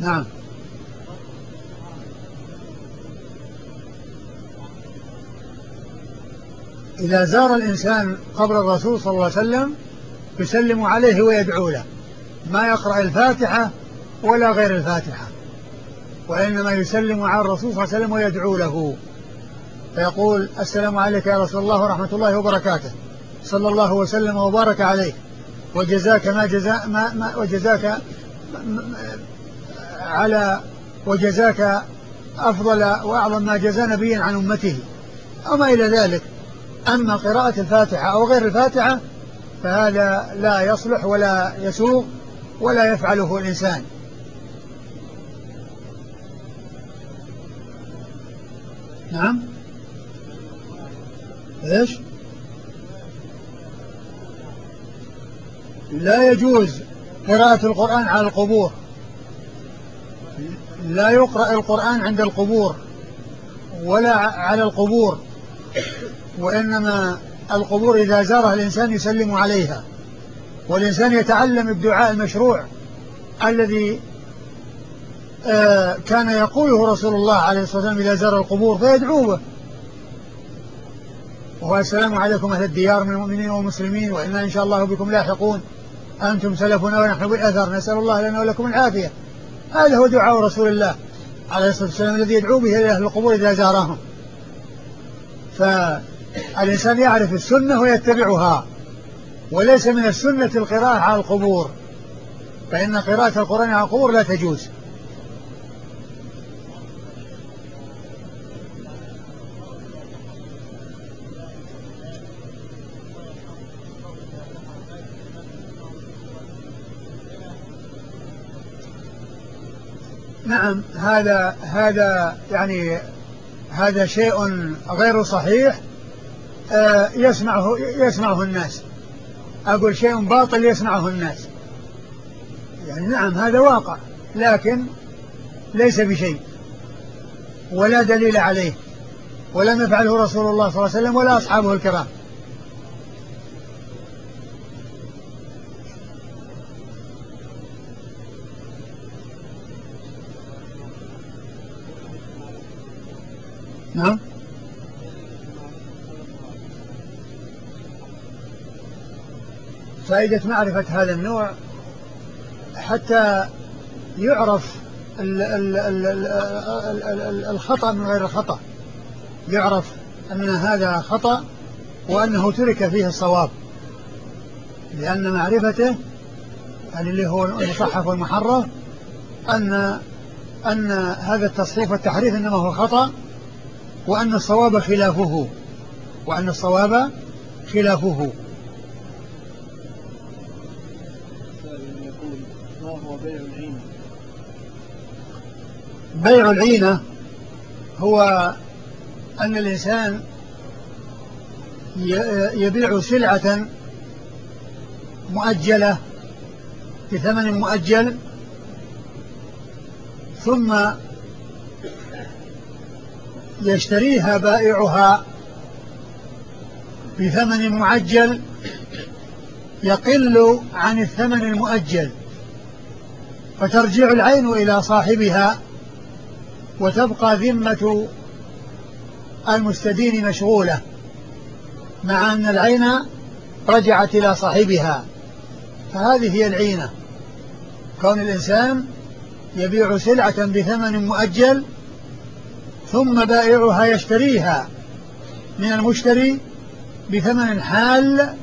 نعم. إذا زار الإنسان قبر الرسول صلى الله عليه وسلم يسلم عليه ويدعو له، ما يقرأ الفاتحة ولا غير الفاتحة، وإنما يسلم على الرسول صلى الله عليه وسلم ويدعو له، فيقول السلام عليك يا رسول الله ورحمة الله وبركاته، صلى الله وسلم وبارك عليك، وجزاك ما جزاء ما وجزاك على وجزاك أفضل وأعظم ما جزى نبيا عن أمته أو ما إلى ذلك. أما قراءة الفاتحة أو غير الفاتحة فهذا لا يصلح ولا يسوغ ولا يفعله الإنسان. نعم. إيش؟ لا يجوز قراءة القرآن على القبور، لا يقرأ القرآن عند القبور ولا على القبور، وإنما القبور إذا زارها الإنسان يسلم عليها، والإنسان يتعلم الدعاء المشروع الذي كان يقوله رسول الله عليه الصلاة والسلام إذا زار القبور فيدعو به، وهو السلام عليكم أهل الديار من المؤمنين والمسلمين وإنا إن شاء الله بكم لاحقون أنتم سلفنا ونحن بالأثر نسأل الله لنا ولكم العافية. هذا هو دعاء رسول الله عليه الصلاة والسلام الذي يدعو به إلى أهل القبور إذا زارهم. فالإنسان يعرف السنة ويتبعها، وليس من السنة القراءة على القبور، فإن قراءة القرآن على القبور لا تجوز. نعم، هذا يعني هذا شيء غير صحيح يسمعه الناس، أقول شيء باطل يسمعه الناس، يعني نعم هذا واقع لكن ليس بشيء ولا دليل عليه، ولم يفعله رسول الله صلى الله عليه وسلم ولا أصحابه الكرام. نعم. فائدة معرفة هذا النوع حتى يعرف الخطأ من غير الخطأ، يعرف أن هذا خطأ وأنه ترك فيه الصواب، لأن معرفته يعني اللي هو المصحف والمحرف أن هذا التصحيف والتحريف إنما هو خطأ، وأن الصواب خلافه، وأن الصواب خلافه. ما هو بيع العينة؟ بيع العينة هو أن الإنسان يبيع سلعة مؤجلة بثمن مؤجل، ثم يشتريها بائعها بثمن معجل يقل عن الثمن المؤجل، فترجع العين إلى صاحبها وتبقى ذمة المستدين مشغولة، مع أن العين رجعت إلى صاحبها. فهذه هي العينة، كون الإنسان يبيع سلعة بثمن مؤجل ثم بائعها يشتريها من المشتري بثمن حال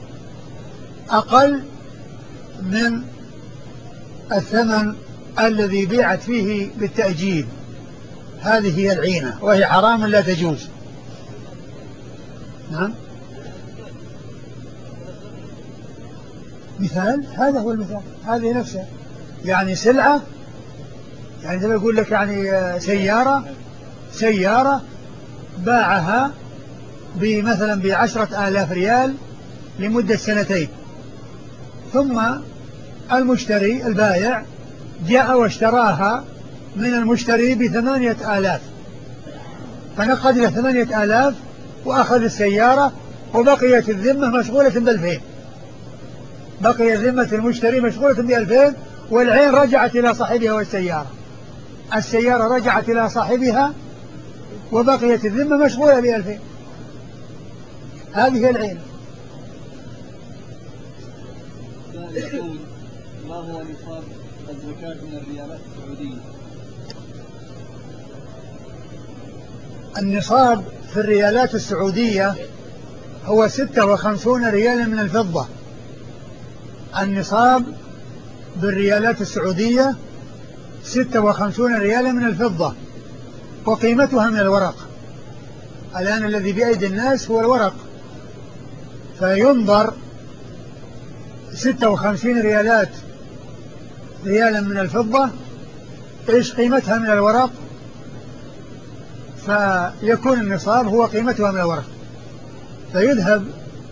أقل من الثمن الذي بيعت فيه بالتأجيل. هذه هي العينة، وهي حرام لا تجوز. نعم. مثال، هذا هو المثال، هذه نفسها يعني سلعة، يعني زي ما يقول لك يعني سيارة باعها مثلا ب10,000 ريال لمدة 2 سنين، ثم المشتري البائع جاء واشتراها من المشتري ب8,000، فنقد له 8,000 وأخذ السيارة، وبقيت الذمة مشغولة ب2000، بقي ذمة المشتري مشغولة ب2000 والعين رجعت إلى صاحبها والسيارة. السيارة رجعت إلى صاحبها وبقيت الذمة مشغولة ب2000. هذه هي العين. يقول ما هو نصاب الزكاة من الريالات السعودية؟ النصاب في الريالات السعودية هو 56 ريالا من الفضة. النصاب بالريالات السعودية 56 ريالا من الفضة، وقيمتها من الورق. الآن الذي بأيدي الناس هو الورق، فينظر 56 ريالا من الفضة إيش قيمتها من الورق، فيكون النصاب هو قيمتها من الورق، فيذهب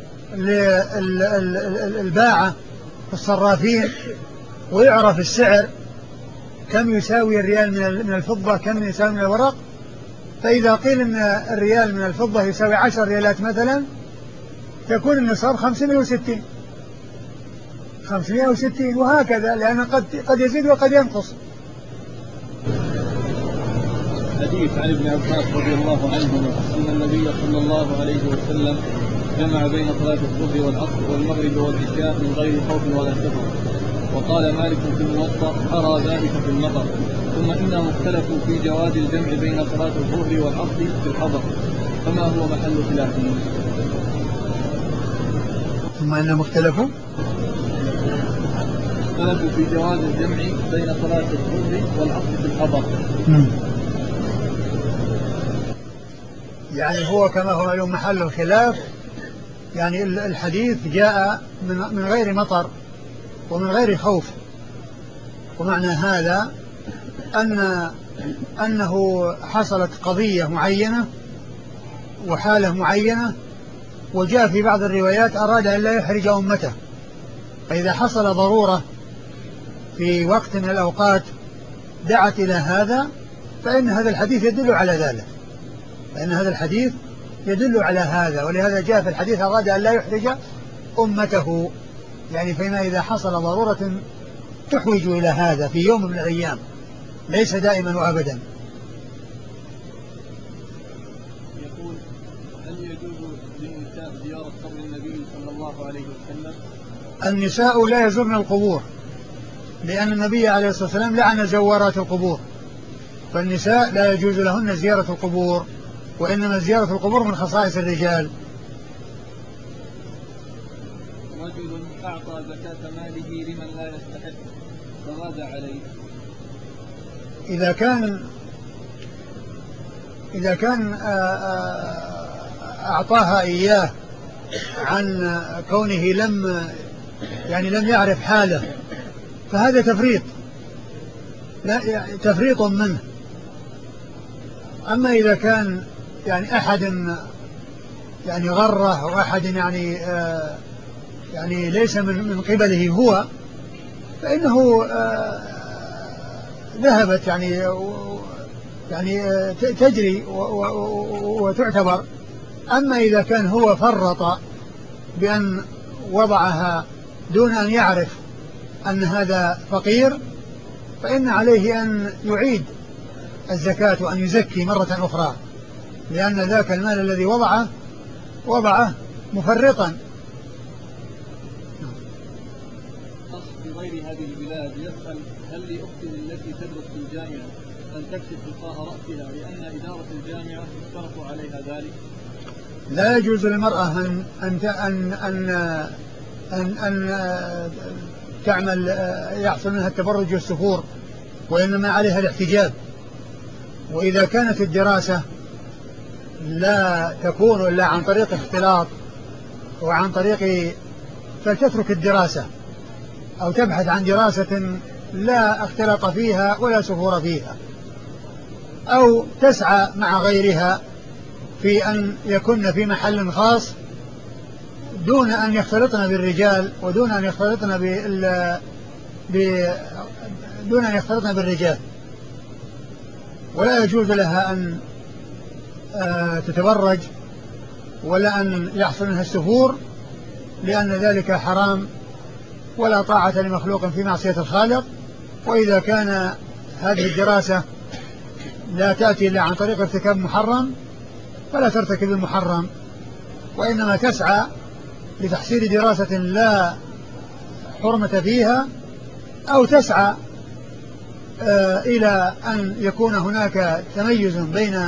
للباعة الصرافين ويعرف السعر كم يساوي الريال من الفضة، كم يساوي من الورق. فإذا قيل أن الريال من الفضة يساوي 10 ريالات مثلا، يكون النصاب 560، وهكذا، لأن قد يزيد وقد ينقص. حديث عن ابن عباس رضي الله عنهما أن النبي صلى الله عليه وسلم جمع بين صلاة الظهر والعصر والمغرب والعشاء من غير خوف ولا سفر. وقال مالك في الموطأ أرى ذلك في المطر. ثم إنهم اختلفوا في جواز الجمع بين صلاة الظهر والعصر في الحضر، فما هو محل خلافهم؟ ثم إنهم اختلفوا في جواز الجمع بين صلاة الظهر والعصر في الحضر. يعني هو كما هو معلوم محل الخلاف، يعني الحديث جاء من غير مطر ومن غير خوف، ومعنى هذا أنه حصلت قضية معينة وحالة معينة، وجاء في بعض الروايات أراد أن لا يحرج أمته، فإذا حصل ضرورة في وقت من الأوقات دعت إلى هذا، فإن هذا الحديث يدل على ذلك، على هذا. ولهذا جاء في الحديث أراد أن لا يحرج أمته، يعني فيما إذا حصل ضرورة تحوج إلى هذا في يوم من الأيام، ليس دائما وأبدا. يقول هل يجوز للنساء زيارة قبر النبي صلى الله عليه وسلم؟ النساء لا يزورن القبور، لأن النبي عليه الصلاة والسلام لعن زوارات القبور، فالنساء لا يجوز لهن زيارة القبور، وإنما زيارة القبور من خصائص الرجال. رجل أعطى زكاة ماله لمن لا يستحق، فماذا عليه؟ إذا كان أعطاها إياه عن كونه لم يعرف حاله، فهذا تفريط منه. أما إذا كان يعني أحد يعني غره، أو أحد يعني ليس من قبله هو، فإنه ذهبت يعني تجري وتعتبر. أما إذا كان هو فرط بأن وضعها دون أن يعرف أن هذا فقير، فإن عليه أن يعيد الزكاة وأن يزكي مرة أخرى، لأن ذاك المال الذي وضعه مفرطا. أخ في غير هذه البلاد يسأل هل لأختي التي تدرس في الجامعة أن تكشف غطاء رأسها، لأن إدارة الجامعة اشترطوا عليها ذلك؟ لا يجوز للمرأة أن تعمل يحصل منها التبرج والسفور، وإنما عليها الاحتجاب. وإذا كانت الدراسة لا تكون إلا عن طريق اختلاط وعن طريق، فلتترك الدراسة أو تبحث عن دراسة لا اختلاط فيها ولا سفور فيها، أو تسعى مع غيرها في أن يكن في محل خاص دون أن يختلطن بالرجال ودون أن يختلطن بالرجال. ولا يجوز لها أن تتبرج ولا أن يحصل منها السفور، لأن ذلك حرام، ولا طاعة لمخلوق في معصية الخالق. وإذا كان هذه الدراسة لا تأتي إلا عن طريق ارتكاب محرم فلا ترتكب المحرم، وإنما تسعى لتحصيل دراسة لا حرمة فيها، أو تسعى إلى أن يكون هناك تميز بين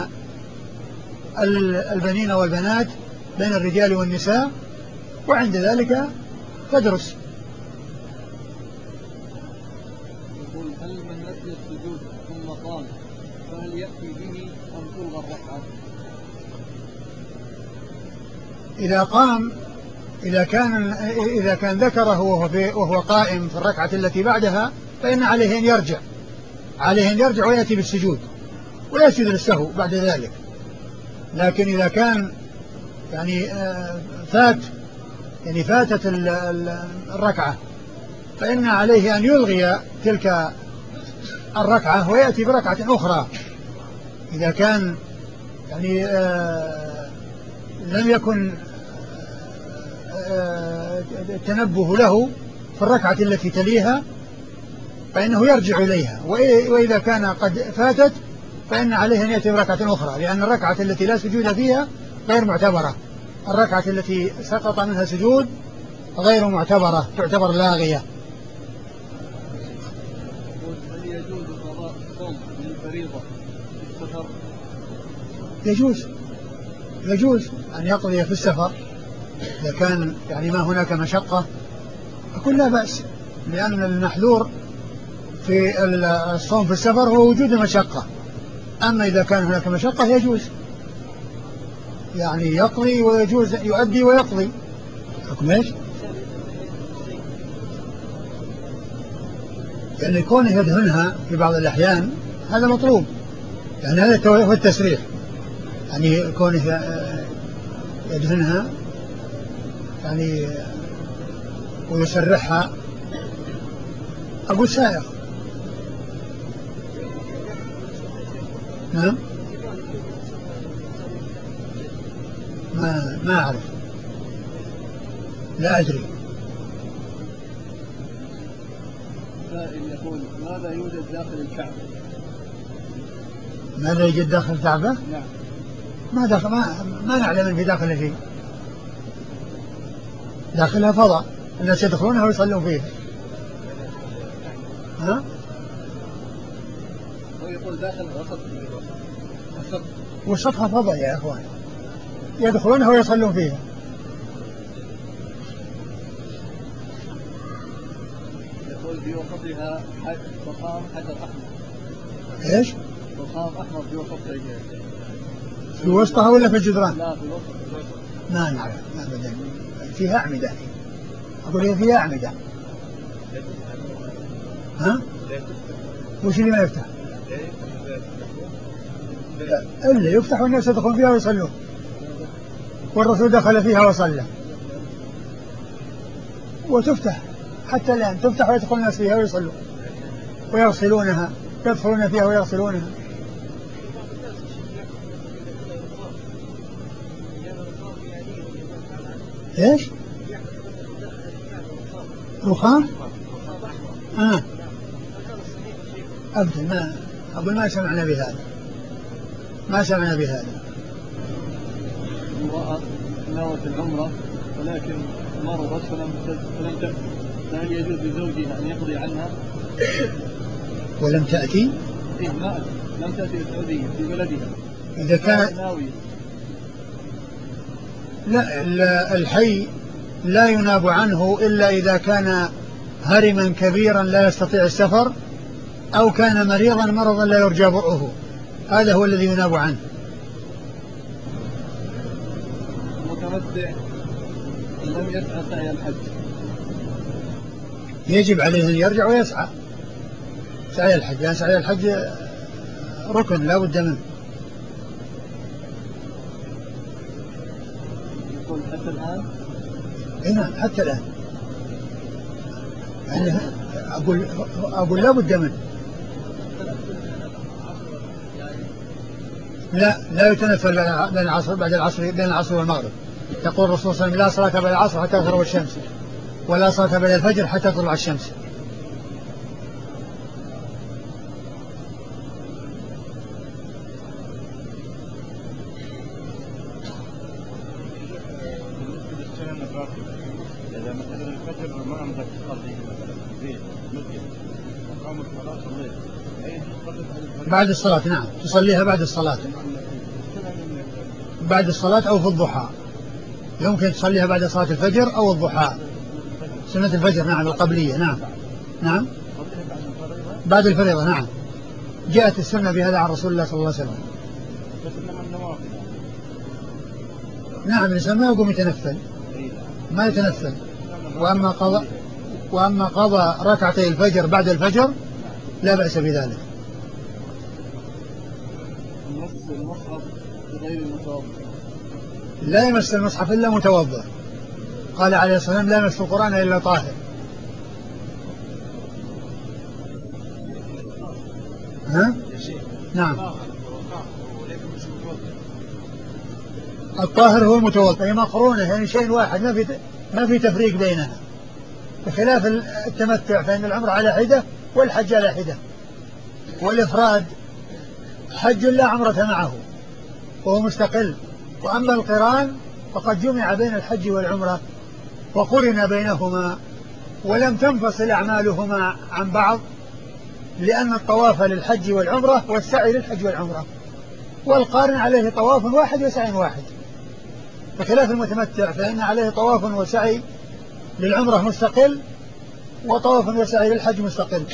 البنين والبنات، بين الرجال والنساء، وعند ذلك تدرس. يقول هل من نسي السجود ثم قام فهل يأتي به أم تلغى الركعة؟ إذا قام، إذا كان ذكره وهو قائم في الركعة التي بعدها فإن عليه أن يرجع ويأتي بالسجود ويسجد للسهو بعد ذلك. لكن إذا كان يعني فاتت الركعة فإن عليه أن يلغي تلك الركعة ويأتي بركعة أخرى. إذا كان يعني لم يكن التنبه له في الركعة التي تليها فإنه يرجع إليها، وإذا كان قد فاتت فإن عليه أن يأتي بركعة أخرى، لأن الركعة التي لا سجود فيها غير معتبرة. الركعة التي سقط منها سجود غير معتبرة، تعتبر لاغية. هل يجوز قضاء الصوم للفريضة في السفر؟ يجوز أن يقضي في السفر إذا كان يعني ما هناك مشقة، فكل لا بأس، لأن المحذور في الصوم في السفر هو وجود المشقة. أما إذا كان هناك مشقة يجوز يعني يقضي، ويجوز يؤدي ويقضي. حكم ايش؟ يعني كونه يدهنها في بعض الأحيان هذا مطلوب، يعني هذا هو التسريح، يعني كونه يدهنها يعني ويسرحها. أقول سائغ. نعم، ما أعرف، لا أدري. سائل يقول ماذا يوجد داخل الكعبة؟ ماذا يوجد داخل الكعبة؟ نعم. ما نعلم ان في داخل شيء. داخلها فضاء الناس يدخلونها ويصلون فيها. ها؟ هو يقول داخل وسطها فضاء يا اخوان، يدخلونها ويصلون فيها. يقول في وسطها مقام حجر احمر. ايش؟ مقام احمر في وسطها. في وسطها ولا في الجدران؟ لا، في الوسط. ما نعرف ابدا. فيها اعمده، اقول هي فيها اعمده. ها؟ وش اللي ما يفتح؟ اللي يفتح والناس يدخلون فيها ويصلون، والرسول دخل فيها وصلى، وتفتح حتى الآن، تفتح ويدخل الناس فيها ويصلون ويغسلونها، يدخلون فيها ويغسلونها. ايش؟ رخام؟ أبدا، ما أقول ما سمعنا بهذا، ما سمعنا بهذا. امرأة نوت العمرة ولكن مرضت فلم تأتي، فهل يجوز لزوجها أن يقضي عنها؟ ولم تأتي؟ إيه، ما أتي، لم تأتي السعودية في بلدها. إذا كان لا، الحي لا يناب عنه إلا إذا كان هرما كبيرا لا يستطيع السفر، أو كان مريضا مرضا لا يرجى برؤه، هذا هو الذي يناب عنه. متمتع لم يسعى سعي الحج، يجب عليه أن يرجع ويسعى سعي الحج، لأن سعي الحج ركن لا بد منه. يقول حتى الآن؟ نعم، حتى الآن. يعني أقول لا بد منه. لا يتنفل بين العصر بعد العصر، بين العصر والمغرب. يقول الرسول صلى الله عليه وسلم لا صلاة بعد العصر حتى تغرب الشمس، ولا صلاة بعد الفجر حتى تطلع الشمس. بعد الصلاة، نعم تصليها بعد الصلاة، بعد الصلاة أو في الضحى، يمكن تصليها بعد صلاة الفجر أو الضحى، سنة الفجر نعم القبلية، نعم نعم بعد الفريضة، نعم جاءت السنة بهذا عن رسول الله صلى الله عليه وسلم. نعم الإنسان ما يقوم يتنفل، ما يتنفل. وأما قضى ركعتي الفجر بعد الفجر لا بأس بذلك. لا يمس المصحف إلا متوضئ، قال عليه الصلاة والسلام لا يمس القرآن إلا طاهر. ها؟ نعم الطاهر هو المتوضئ، هي مقرونة يعني شيء واحد، ما في تفريق بينها، بخلاف التمتع فإن العمر على حدة والحج على حدة، والإفراد حج لا عمرة معه وهو مستقل. وأما القران فقد جمع بين الحج والعمرة وقرن بينهما ولم تنفصل أعمالهما عن بعض، لأن الطواف للحج والعمرة والسعي للحج والعمرة، والقارن عليه طواف واحد وسعي واحد، بخلاف المتمتع فإن عليه طواف وسعي للعمرة مستقل وطواف وسعي للحج مستقل.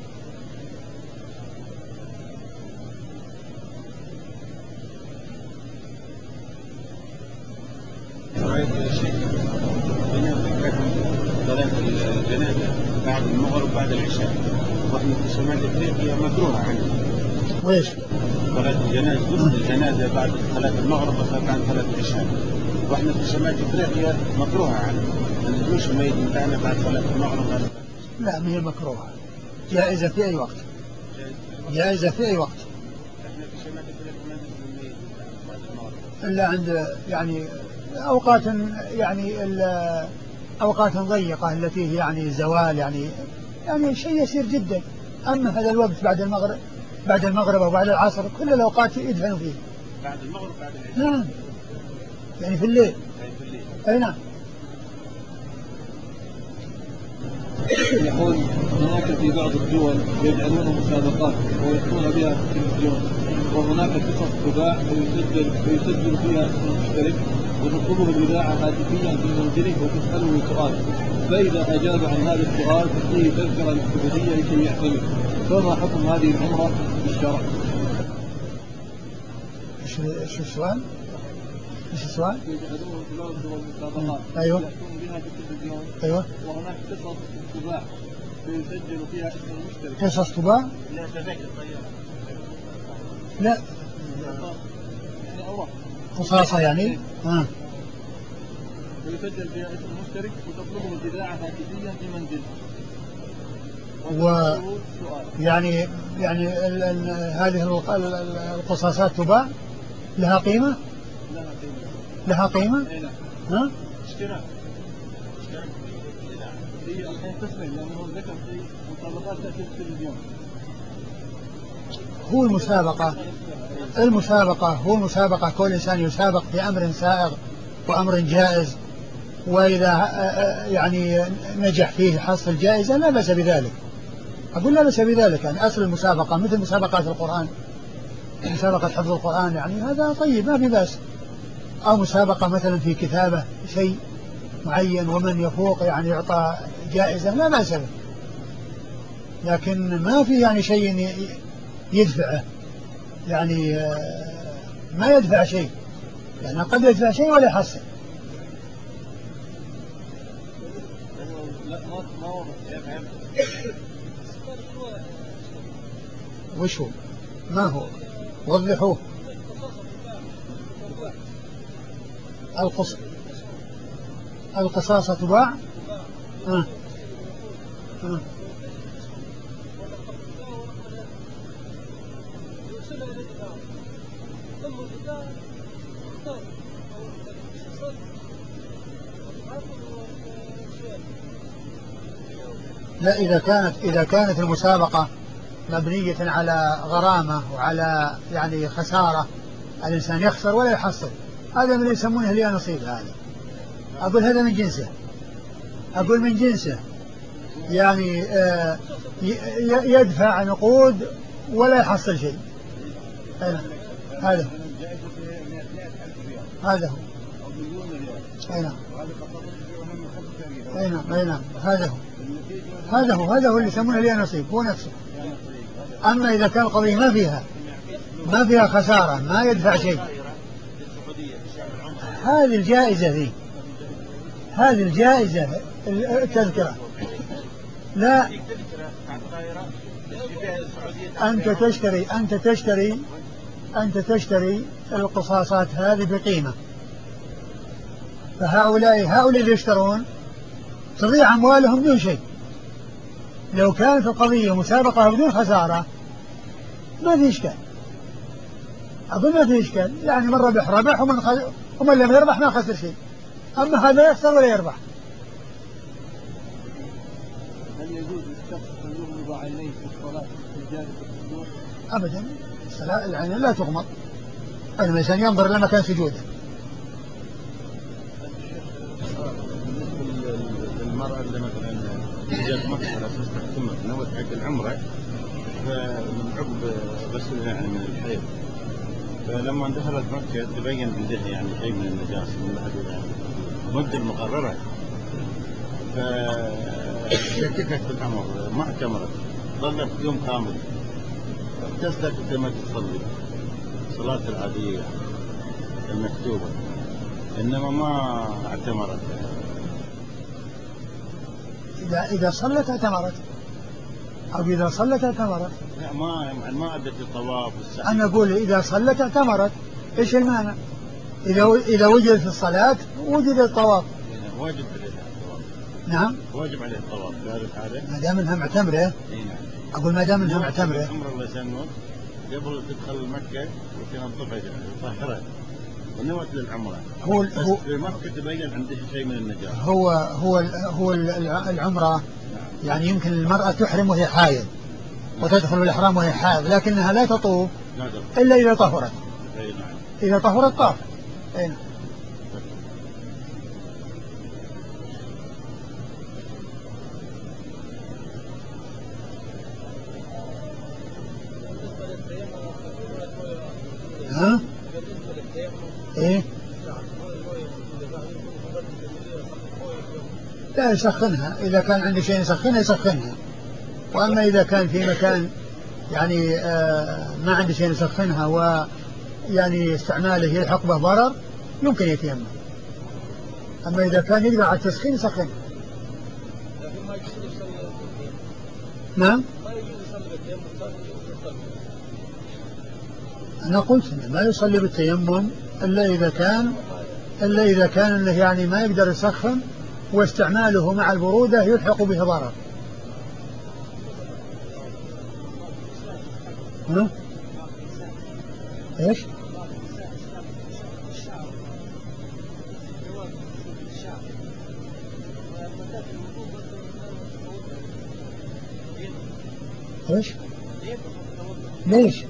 صلاة الجنازة بعد المغرب بعد العشاء، واحنا في شمال افريقيا مكروهة عندنا. ويش؟ صلاة الجنازة بعد صلاة المغرب وصلاة صلاة العشاء، واحنا في شمال افريقيا مكروهة عندنا، ما ندوش الميت بتاعنا بعد صلاة المغرب بعد. لا ما هي مكروهة، جائزة في أي وقت، جائزة في أي وقت. احنا في شمال افريقيا ما ندوش الميت بعد المغرب إلا عند يعني أوقات، يعني أوقات ضيقة التي هي يعني زوال، يعني شيء يسير جدا. أما هذا الوقت بعد المغرب أو بعد العصر كل الأوقات يدفن فيه. بعد المغرب بعد العشاء. نعم يعني في الليل. أي نعم. يقول هناك في بعض الدول يجعلون مسابقات ويأتون بها في التلفزيون، وهناك قصص تباع ويسجل فيها اسم المشترك وتطلبه الإذاعة هاتفيا في منزله وتسأله سؤال، فإذا أجاب عن هذا السؤال تعطيه تذكرة للسعودية لكي يعتمد، فما حكم هذه العمرة بالشرع؟ ايش السؤال؟ ايش السؤال؟ يجعلون في بعض الدول مسابقات أيوة. يأتون بها في التلفزيون. أيوة. وهناك قصص تباع ويسجل فيها اسم المشترك. قصص تباع؟ لا تذاكر طيارة. لا قصاصة يعني. ويسجل فيها اسم المشترك وتطلبه الإذاعة هاتفيا في منزله. يعني هذه القصاصات تباع لها قيمة؟ لها قيمة؟ ها؟ اشتراك. هي الحين تسمع لأنه ذكر في مسابقات تأتي في التلفزيون. هو المسابقة كل إنسان يسابق في أمر سائغ وأمر جائز، وإذا يعني نجح فيه حصل جائزة لا بأس بذلك. أقول لا بأس بذلك، يعني أصل المسابقة مثل مسابقات القرآن، مسابقة حفظ القرآن يعني هذا طيب ما في بأس، أو مسابقة مثلا في كتابة شيء معين ومن يفوق يعني يعطى جائزة لا بأس به، لكن ما في يعني شيء يدفعه، يعني ما يدفع شيء، يعني قد يدفع شيء ولا يحصل. وش هو؟ ما هو؟ وضحوه. القصاصة تباع. لا إذا كانت المسابقة مبنية على غرامة وعلى يعني خسارة، الإنسان يخسر ولا يحصل، هذا من يسمونه لي نصيب. هذا أقول هذا من جنسه، أقول من جنسه، يعني يدفع نقود ولا يحصل شيء. هذا هذا هو. نعم هذا هو اللي يسمونه لي نصيب، هو نفسه. أما إذا كان القضية ما فيها خسارة، ما يدفع شيء، هذه الجائزة التذكرة. لا، أنت تشتري القصاصات هذه بقيمة، فهؤلاء اللي يشترون تضيع أموالهم بدون شيء. لو كانت القضية مسابقة بدون خسارة ما في إشكال، أظن ما في إشكال، يعني من ربح ومن لم يربح ما خسر شيء. أما هذا يخسر ولا يربح. هل يجوز للشخص أن يغمض عينيه في الصلاة في جانب السجود؟ أبدا، العين لا تغمض، الإنسان ينظر إلى مكان سجوده. بالنسبة للمرأة اللي مثلا جات مكة على أساس تحكمها نوت حق العمرة، فمن عقب غسلها يعني من الحيض، فلما دخلت مكة تبين عندها يعني شيء من النجاسة من بعد يعني المدة المقررة، فشككت في الأمر ما اعتمرت، ظلت يوم كامل اغتسلت كما تصلي صلاة العادية المكتوبة، إنما ما اعتمرت. إذا صلت اعتمرت، أو إذا صلت اعتمرت. لا، ما أدت الطواف والسعي. أنا أقول إذا صلت اعتمرت، إيش المانع؟ إذا وجد في الصلاة وجد الطواف. واجب عليها الطواف. نعم. واجب عليها الطواف هذا. ما دام إنها معتمرة. نعم. أقول ما دام إنها معتمرة. العمرة الله يسلمك قبل تدخل مكة وتنظفها تطهرها ونوت للعمرة. هو في مكة تبين عنده شيء من النجاسة. هو العمرة يعني يمكن المرأة تحرم وهي حائض وتدخل الإحرام وهي حائض، لكنها لا تطوف إلا إذا طهرت. إذا طهرت طاف. ها؟ إيه؟ لا يسخنها، إذا كان عنده شيء يسخنها. وأما إذا كان في مكان يعني ما عنده شيء يسخنها ويعني استعماله يلحق به ضرر يمكن يتيمم. أما إذا كان يقدر على التسخين يسخن. نعم. أنا قلت إنه ما يصلي بالتيمم إلا إذا كان إنه يعني ما يقدر يسخن واستعماله مع البرودة يلحق به ضرر. ها؟ إيش؟ إيش؟ ليش؟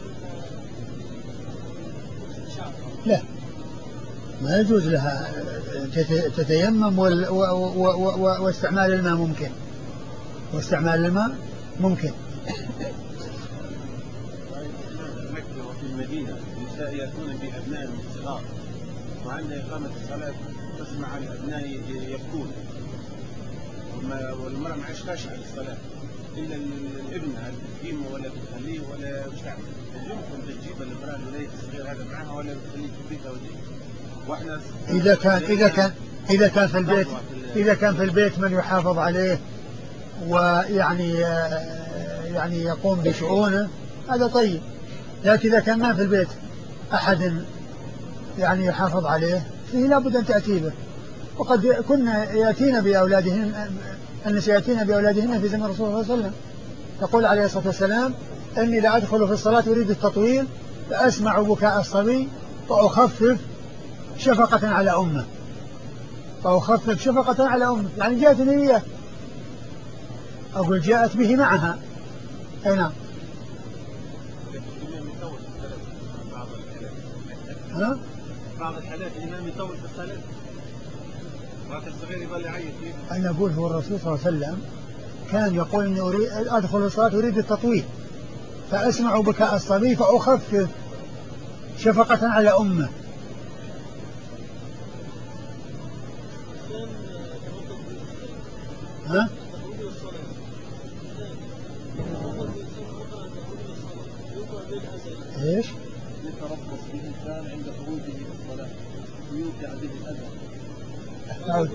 لا، ما يجوز لها تتيمم واستعمال الماء ممكن. مكة وفي المدينة النساء يأتون بأبنائهم الصغار وعند إقامة الصلاة تسمع الأبناء يبكون والمرأة ما عشتاش على الصلاة إلا الابن هل تقيمه ولا تخليه ولا تعمل. يمكن تجيب المرأة الوليد الصغير هذا معها ولا تخليه في البيت وإحنا إذا كان في البيت من يحافظ عليه ويعني يقوم بشؤونه هذا طيب. لكن إذا كان ما في البيت أحد يعني يحافظ عليه فيه لابد أن تأتي به. وقد كنا يأتينا بأولادهن، النساء يأتينا بأولادهن في زمن الرسول صلى الله عليه وسلم. يقول عليه الصلاة والسلام إني لا أدخل في الصلاة أريد التطويل فأسمع بكاء الصبي فأخفف شفقة على أمه. يعني جاءتني إياه، أقول جاءت به معها. أي نعم. بعض الحالات الإمام يطول في الصلاة وهذا الصغير يظل يعيط فيه. أنا أقول هو الرسول صلى الله عليه وسلم كان يقول إني أدخل الصلاة أريد التطويل، فأسمع بكاء الصبي فأخفف شفقة على أمه. ها؟ ايش؟ يتربص بالإنسان عند خروجه من الصلاة ويوقع به الأذى.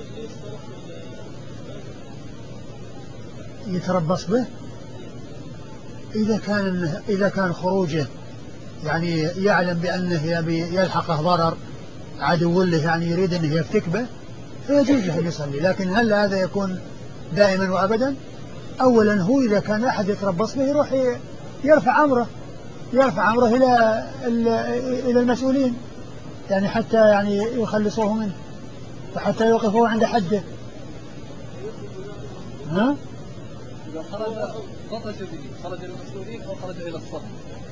يتربص به إذا كان خروجه يعني يعلم بأنه يلحقه ضرر عدو له، يعني يريد أنه يفتك به، فيجوز له أن يصلي. لكن هل هذا يكون دائما وأبدا؟ أولا هو إذا كان أحد يتربص به يروح يرفع أمره إلى المسؤولين، يعني حتى يعني يخلصوه منه وحتى يوقفوه عند حده. ها؟ إذا خرج به خرج للمسؤولين أو خرج إلى الصف.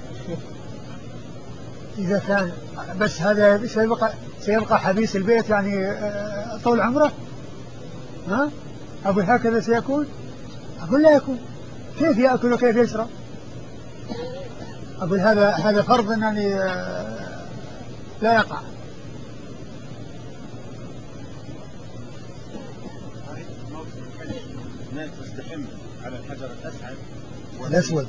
إذا كان بس هذا سيبقى حبيس البيت يعني طول عمره. ها؟ أقول هكذا سيكون؟ أقول لا يكون. كيف يأكل وكيف يشرب؟ أقول هذا فرض يعني لا يقع. الناس تستحم على الحجر الأسود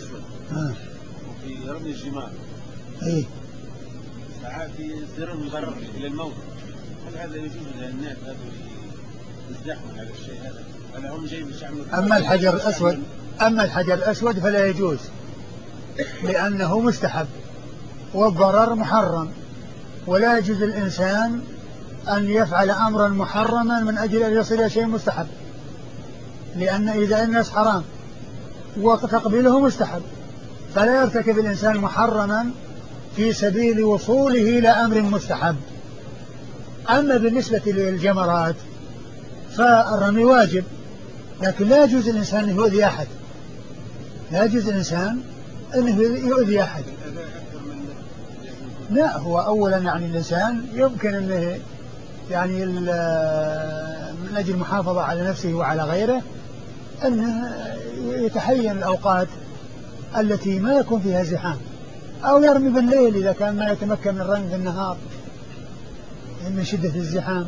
وفي رمي الجمار إيه؟ ساعات يصيرون مضرر إلى الموت. هل هذا يجوز للناس هذا يزدحموا على الشيء هذا؟ هم جايين يعملوا. أما الحجر الأسود فلا يجوز، لأنه مستحب والضرر محرم، ولا يجوز الإنسان أن يفعل أمرا محرما من أجل أن يصل إلى شيء مستحب، لأن إذا الناس حرام وتقبيله مستحب، فلا يرتكب الإنسان محرما في سبيل وصوله إلى أمر مستحب. أما بالنسبة للجمرات فالرمي واجب، لكن لا يجوز الإنسان أن يؤذي أحد، لا يجوز الإنسان أنه يؤذي أحد. لا، هو أولا يعني الإنسان يمكن أنه يعني من أجل المحافظة على نفسه وعلى غيره أنه يتحين الأوقات التي ما يكون فيها زحام، أو يرمي بالليل إذا كان ما يتمكن من الرمي في النهار من شدة الزحام.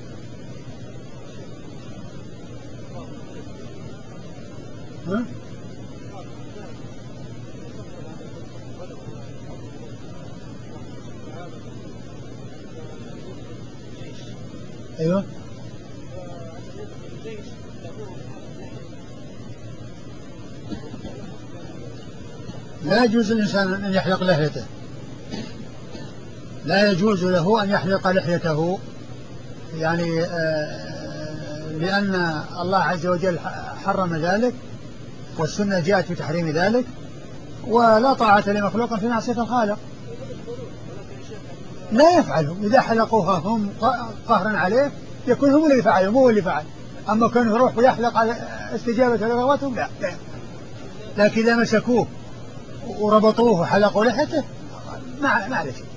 ها؟ أيوه. لا يجوز الإنسان أن يحلق لحيته، لا يجوز له أن يحلق لحيته، يعني لأن الله عز وجل حرم ذلك، والسنة جاءت في تحريم ذلك، ولا طاعة لمخلوق في معصية الخالق. لا يفعله، إذا حلقوها هم قهرا عليه يكون هم اللي فعلوا مو اللي فعل. أما كانوا يروح ويحلق على استجابة لرغبتهم لا. لكن إذا مسكوه وربطوه وحلقوا لحيته ما عليه شيء.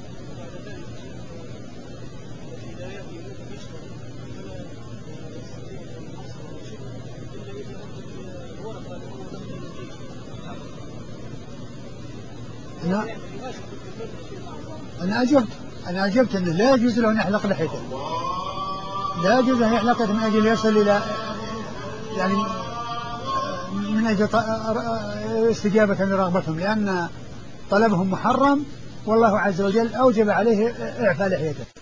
أنا أجبت أنه لا يجوز له أن يحلق لحيته، لا يجوز أن يحلق من أجل يصل إلى يعني من أجل استجابة لرغبتهم، لأن طلبهم محرم، والله عز وجل أوجب عليه إعفاء لحيته.